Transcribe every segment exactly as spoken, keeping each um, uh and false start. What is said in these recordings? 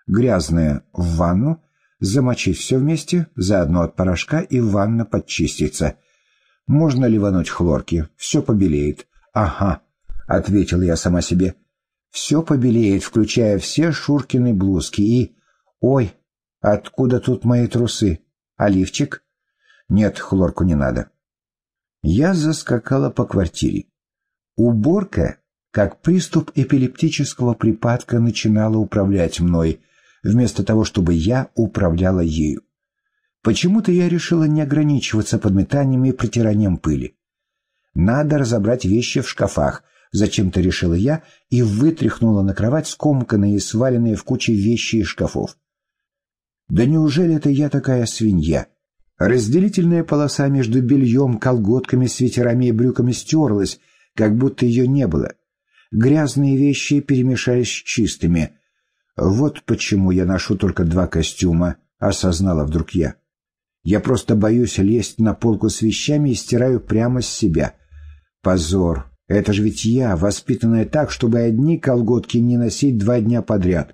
Грязное в ванну, замочить все вместе, заодно от порошка и ванна подчистится. Можно ливануть хлорки, все побелеет. Ага, ответил я сама себе. Все побелеет, включая все Шуркины блузки и... Ой, откуда тут мои трусы? А лифчик? Нет, хлорку не надо. Я заскакала по квартире. Уборка, как приступ эпилептического припадка, начинала управлять мной, вместо того, чтобы я управляла ею. Почему-то я решила не ограничиваться подметанием и протиранием пыли. Надо разобрать вещи в шкафах, зачем-то решила я и вытряхнула на кровать скомканные и сваленные в куче вещи из шкафов. Да неужели это я такая свинья? Разделительная полоса между бельем, колготками, свитерами и брюками стерлась, как будто ее не было. Грязные вещи перемешались с чистыми. Вот почему я ношу только два костюма, осознала вдруг я. Я просто боюсь лезть на полку с вещами и стираю прямо с себя. Позор! Это же ведь я, воспитанная так, чтобы одни колготки не носить два дня подряд.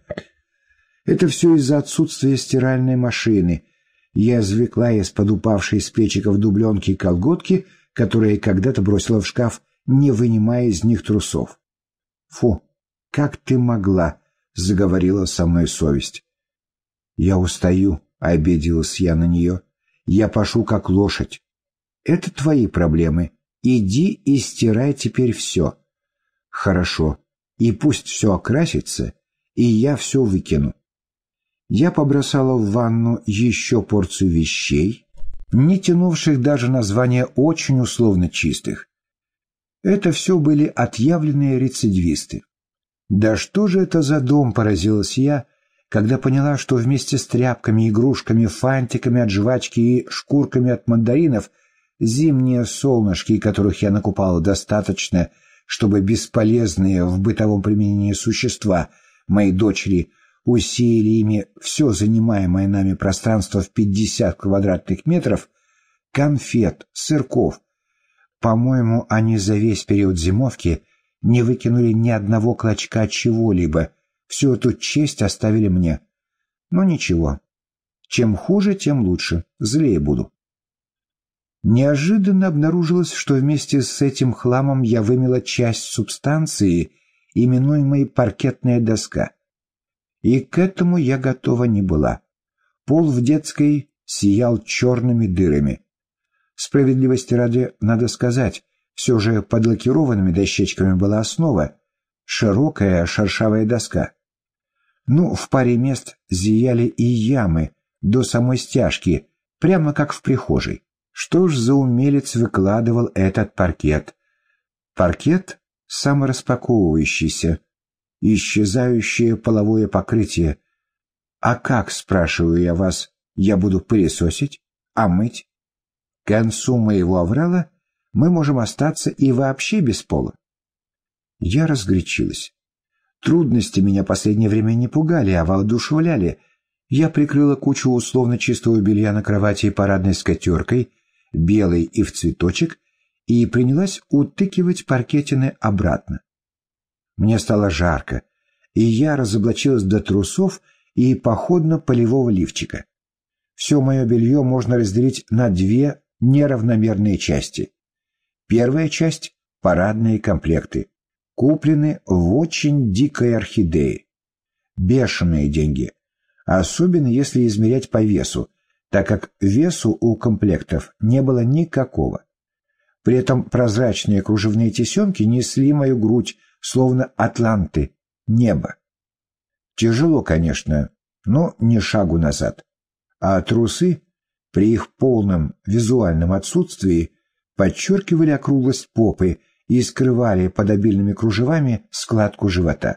Это все из-за отсутствия стиральной машины. Я извлекла из-под упавшей с плечиков дубленки колготки, которые когда-то бросила в шкаф, не вынимая из них трусов. «Фу, как ты могла?» — заговорила со мной совесть. «Я устаю», — обиделась я на нее. «Я пашу, как лошадь». «Это твои проблемы. Иди и стирай теперь все». «Хорошо. И пусть все окрасится, и я все выкину». Я побросала в ванну еще порцию вещей, не тянувших даже названия очень условно чистых. Это все были отъявленные рецидивисты. Да что же это за дом, поразилась я, когда поняла, что вместе с тряпками, игрушками, фантиками от жвачки и шкурками от мандаринов зимние солнышки, которых я накупала достаточно, чтобы бесполезные в бытовом применении существа, мои дочери, усеяли ими все занимаемое нами пространство в пятьдесят квадратных метров, конфет, сырков. По-моему, они за весь период зимовки не выкинули ни одного клочка чего-либо, всю эту честь оставили мне. Но ничего, чем хуже, тем лучше, злее буду. Неожиданно обнаружилось, что вместе с этим хламом я вымела часть субстанции, именуемой паркетная доска. И к этому я готова не была. Пол в детской сиял черными дырами. Справедливости ради надо сказать, все же под лакированными дощечками была основа, широкая шершавая доска. Ну, в паре мест зияли и ямы до самой стяжки, прямо как в прихожей. Что ж за умелец выкладывал этот паркет? Паркет самораспаковывающийся, исчезающее половое покрытие. А как, спрашиваю я вас, я буду пылесосить, а мыть? К концу моего аврала мы можем остаться и вообще без пола. Я разгорячилась. Трудности меня последнее время не пугали, а воодушевляли. Я прикрыла кучу условно чистого белья на кровати парадной скатеркой, белой и в цветочек, и принялась утыкивать паркетины обратно. Мне стало жарко, и я разоблачилась до трусов и походно-полевого лифчика. Все мое белье можно разделить на две неравномерные части. Первая часть — парадные комплекты, куплены в очень дикой орхидее. Бешеные деньги, особенно если измерять по весу, так как весу у комплектов не было никакого. При этом прозрачные кружевные тесемки несли мою грудь, словно атланты, небо. Тяжело, конечно, но не шагу назад. А трусы, при их полном визуальном отсутствии, подчеркивали округлость попы и скрывали под обильными кружевами складку живота.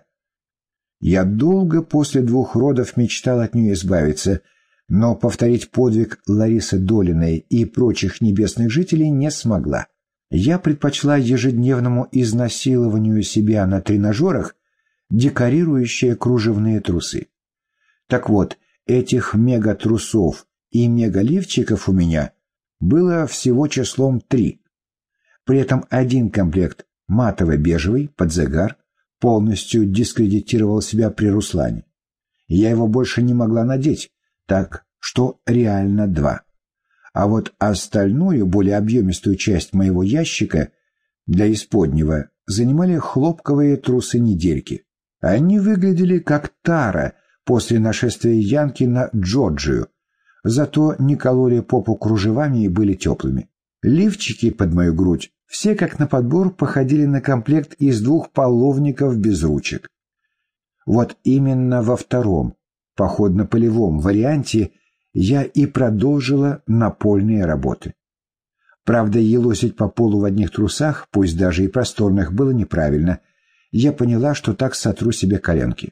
Я долго после двух родов мечтал от нее избавиться, но повторить подвиг Ларисы Долиной и прочих небесных жителей не смогла. Я предпочла ежедневному изнасилованию себя на тренажерах декорирующие кружевные трусы. Так вот, этих мегатрусов и мегаливчиков у меня было всего числом три. При этом один комплект матово-бежевый под загар полностью дискредитировал себя при Руслане. Я его больше не могла надеть, так что реально два. А вот остальную, более объемистую часть моего ящика для исподнего занимали хлопковые трусы-недельки. Они выглядели как тара после нашествия Янки на Джорджию, зато не кололи попу кружевами и были теплыми. Лифчики под мою грудь все как на подбор походили на комплект из двух половников без ручек. Вот именно во втором, походно-полевом варианте я и продолжила напольные работы. Правда, елозить по полу в одних трусах, пусть даже и просторных, было неправильно. Я поняла, что так сотру себе коленки.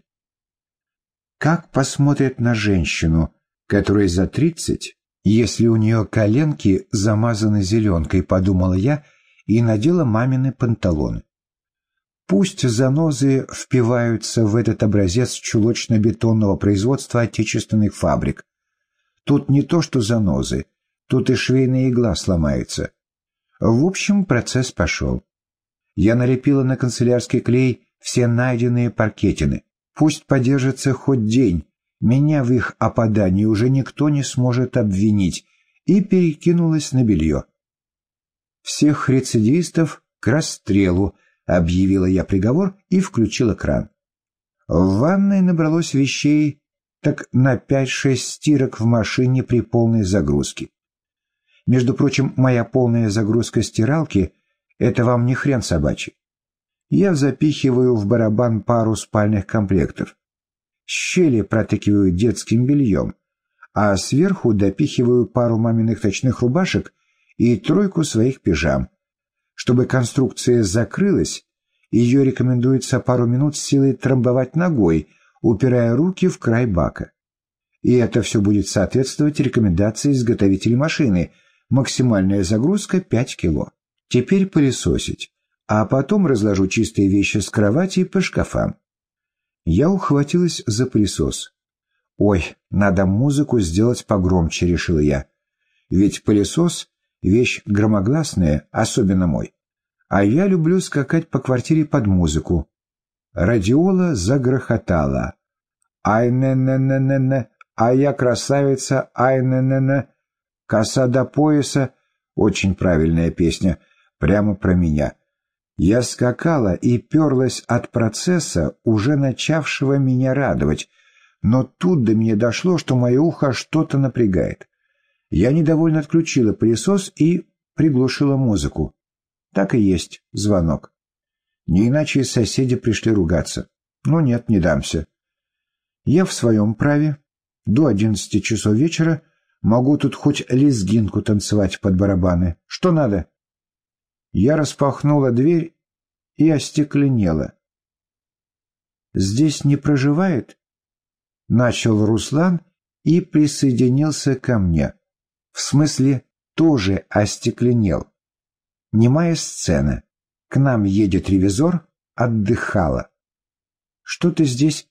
Как посмотрят на женщину, которой за тридцать, если у нее коленки замазаны зеленкой, подумала я и надела мамины панталоны. Пусть занозы впиваются в этот образец чулочно-бетонного производства отечественных фабрик. Тут не то что занозы, тут и швейная игла сломается. В общем, процесс пошел. Я налепила на канцелярский клей все найденные паркетины. Пусть подержится хоть день, меня в их опадании уже никто не сможет обвинить, и перекинулась на белье. Всех рецидивистов к расстрелу, объявила я приговор и включила кран. В ванной набралось вещей так на пять-шесть стирок в машине при полной загрузке. Между прочим, моя полная загрузка стиралки — это вам не хрен собачий. Я запихиваю в барабан пару спальных комплектов. Щели протыкиваю детским бельем, а сверху допихиваю пару маминых ночных рубашек и тройку своих пижам. Чтобы конструкция закрылась, ее рекомендуется пару минут с силой трамбовать ногой, упирая руки в край бака. И это все будет соответствовать рекомендации изготовителей машины. Максимальная загрузка пять кило. Теперь пылесосить, а потом разложу чистые вещи с кровати по шкафам. Я ухватилась за пылесос. «Ой, надо музыку сделать погромче», — решила я. Ведь пылесос — вещь громогласная, особенно мой. А я люблю скакать по квартире под музыку. Радиола загрохотала. «Ай-не-не-не-не-не, а я красавица, ай-не-не-не, коса до пояса». Очень правильная песня, прямо про меня. Я скакала и перлась от процесса, уже начавшего меня радовать, но тут до меня дошло, что мое ухо что-то напрягает. Я недовольно отключила пылесос и приглушила музыку. Так и есть, звонок. Не иначе соседи пришли ругаться. Но нет, не дамся. Я в своем праве. До одиннадцати часов вечера могу тут хоть лезгинку танцевать под барабаны. Что надо? Я распахнула дверь и остекленела. «Здесь не проживает?» — начал Руслан и присоединился ко мне. В смысле, тоже остекленел. Немая сцена. К нам едет ревизор, отдыхала. «Что ты здесь?»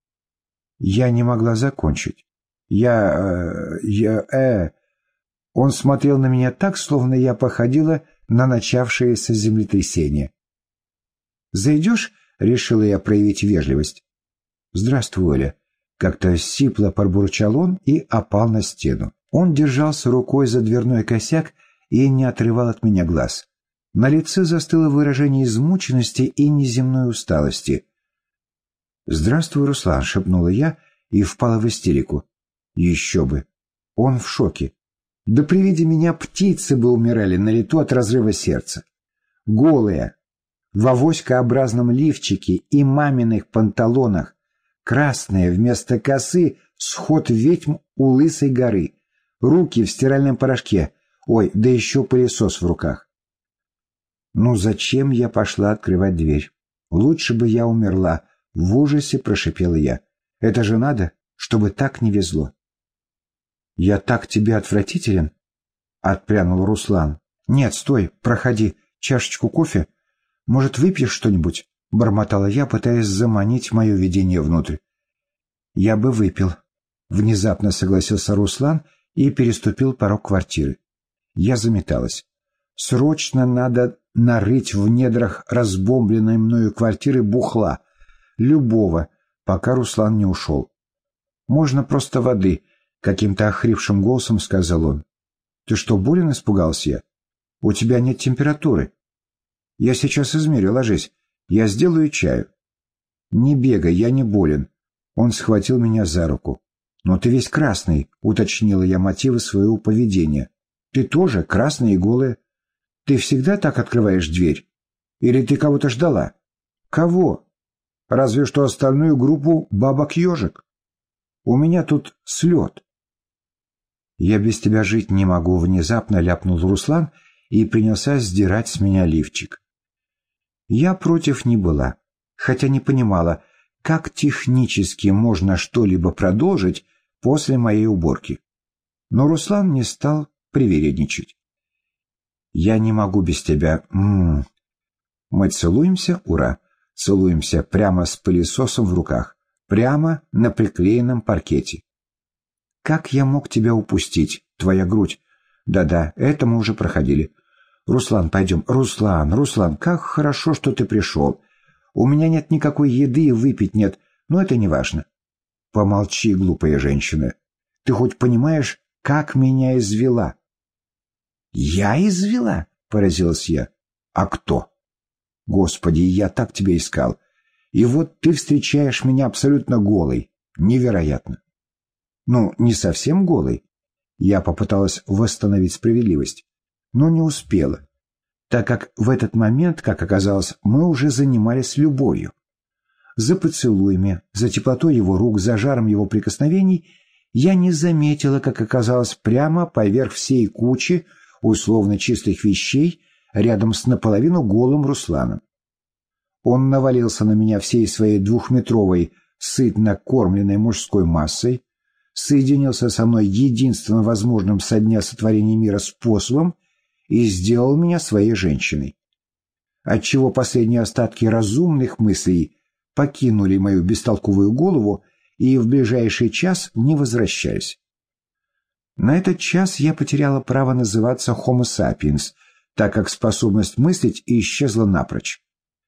Я не могла закончить. Я... Э, я... э... Он смотрел на меня так, словно я походила на начавшееся землетрясение. «Зайдешь?» — решила я проявить вежливость. «Здравствуй, Оля». Как-то сипло пробурчал он и опал на стену. Он держался рукой за дверной косяк и не отрывал от меня глаз. На лице застыло выражение измученности и неземной усталости. «Здравствуй, Руслан», — шепнула я и впала в истерику. Еще бы. Он в шоке. Да при виде меня птицы бы умирали на лету от разрыва сердца. Голая, в авоськообразном лифчике и маминых панталонах, красная вместо косы, сход ведьм у Лысой горы, руки в стиральном порошке, ой, да еще пылесос в руках. Ну зачем я пошла открывать дверь? Лучше бы я умерла, в ужасе прошипела я. Это же надо, чтобы так не везло. «Я так тебе отвратителен?» — отпрянул Руслан. «Нет, стой, проходи, чашечку кофе. Может, выпьешь что-нибудь?» — бормотала я, пытаясь заманить мое видение внутрь. «Я бы выпил», — внезапно согласился Руслан и переступил порог квартиры. Я заметалась. «Срочно надо нарыть в недрах разбомбленной мною квартиры бухла, любого, пока Руслан не ушел. «Можно просто воды», — каким-то охрипшим голосом сказал он. «Ты что, болен?» — испугался я. «У тебя нет температуры». «Я сейчас измерю, ложись. Я сделаю чаю». «Не бегай, я не болен». Он схватил меня за руку. «Но ты весь красный», — уточнила я мотивы своего поведения. «Ты тоже красная и голая. Ты всегда так открываешь дверь? Или ты кого-то ждала?» «Кого? Разве что остальную группу бабок-ежик. У меня тут слет». «Я без тебя жить не могу», — внезапно ляпнул Руслан и принялся сдирать с меня лифчик. Я против не была, хотя не понимала, как технически можно что-либо продолжить после моей уборки. Но Руслан не стал привередничать. «Я не могу без тебя. М-м-м». Мы целуемся, ура, целуемся прямо с пылесосом в руках, прямо на приклеенном паркете. «Как я мог тебя упустить? Твоя грудь». «Да-да, это мы уже проходили». «Руслан, пойдем». «Руслан, Руслан, как хорошо, что ты пришел. У меня нет никакой еды и выпить нет, но это не важно». «Помолчи, глупая женщина. Ты хоть понимаешь, как меня извела?» «Я извела?» — поразилась я. «А кто?» «Господи, я так тебя искал. И вот ты встречаешь меня абсолютно голой. Невероятно». «Ну, не совсем голой». Я попыталась восстановить справедливость, но не успела, так как в этот момент, как оказалось, мы уже занимались любовью. За поцелуями, за теплотой его рук, за жаром его прикосновений я не заметила, как оказалось, прямо поверх всей кучи условно чистых вещей рядом с наполовину голым Русланом. Он навалился на меня всей своей двухметровой, сытно кормленной мужской массой, соединился со мной единственно возможным со дня сотворения мира способом и сделал меня своей женщиной, отчего последние остатки разумных мыслей покинули мою бестолковую голову и в ближайший час не возвращались. На этот час я потеряла право называться Homo sapiens, так как способность мыслить исчезла напрочь.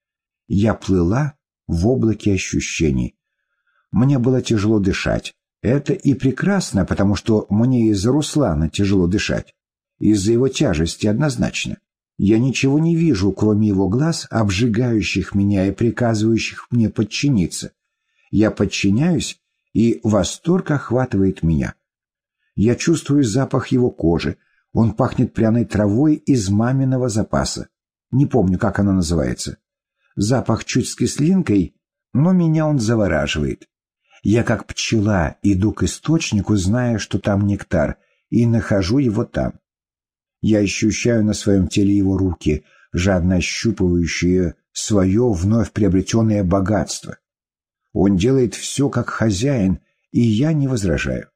Я плыла в облаке ощущений. Мне было тяжело дышать. Это и прекрасно, потому что мне из-за Руслана тяжело дышать. Из-за его тяжести однозначно. Я ничего не вижу, кроме его глаз, обжигающих меня и приказывающих мне подчиниться. Я подчиняюсь, и восторг охватывает меня. Я чувствую запах его кожи. Он пахнет пряной травой из маминого запаса. Не помню, как она называется. Запах чуть с кислинкой, но меня он завораживает. Я как пчела иду к источнику, зная, что там нектар, и нахожу его там. Я ощущаю на своем теле его руки, жадно ощупывающие свое вновь приобретенное богатство. Он делает все как хозяин, и я не возражаю.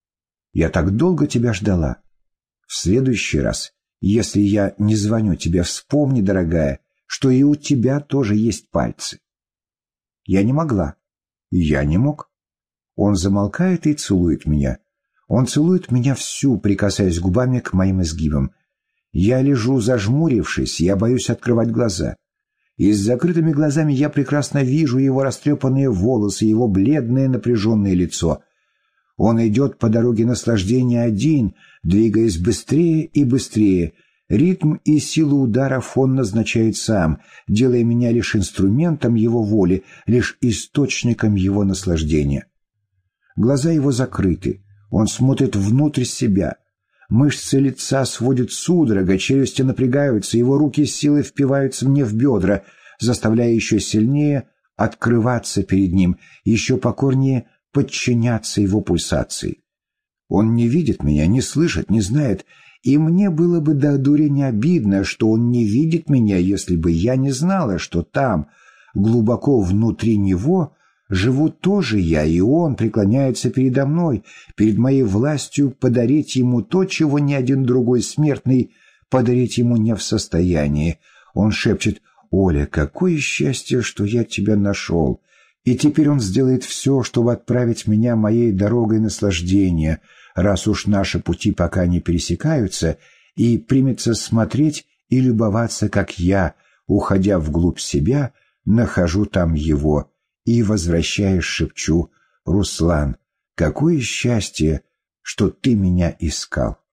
Я так долго тебя ждала. В следующий раз, если я не звоню тебе, вспомни, дорогая, что и у тебя тоже есть пальцы. Я не могла. Я не мог. Он замолкает и целует меня. Он целует меня всю, прикасаясь губами к моим изгибам. Я лежу зажмурившись, я боюсь открывать глаза. И с закрытыми глазами я прекрасно вижу его растрепанные волосы, его бледное напряженное лицо. Он идет по дороге наслаждения один, двигаясь быстрее и быстрее. Ритм и силу ударов он назначает сам, делая меня лишь инструментом его воли, лишь источником его наслаждения. Глаза его закрыты, он смотрит внутрь себя. Мышцы лица сводят судорога, челюсти напрягаются, его руки с силой впиваются мне в бедра, заставляя еще сильнее открываться перед ним, еще покорнее подчиняться его пульсации. Он не видит меня, не слышит, не знает, и мне было бы до дурени обидно, что он не видит меня, если бы я не знала, что там, глубоко внутри него, живу тоже я, и он преклоняется передо мной, перед моей властью подарить ему то, чего ни один другой смертный подарить ему не в состоянии. Он шепчет: «Оля, какое счастье, что я тебя нашел!» И теперь он сделает все, чтобы отправить меня моей дорогой наслаждения, раз уж наши пути пока не пересекаются, и примется смотреть и любоваться, как я, уходя вглубь себя, нахожу там его, и, возвращаясь, шепчу: «Руслан, Какое счастье, что ты меня искал.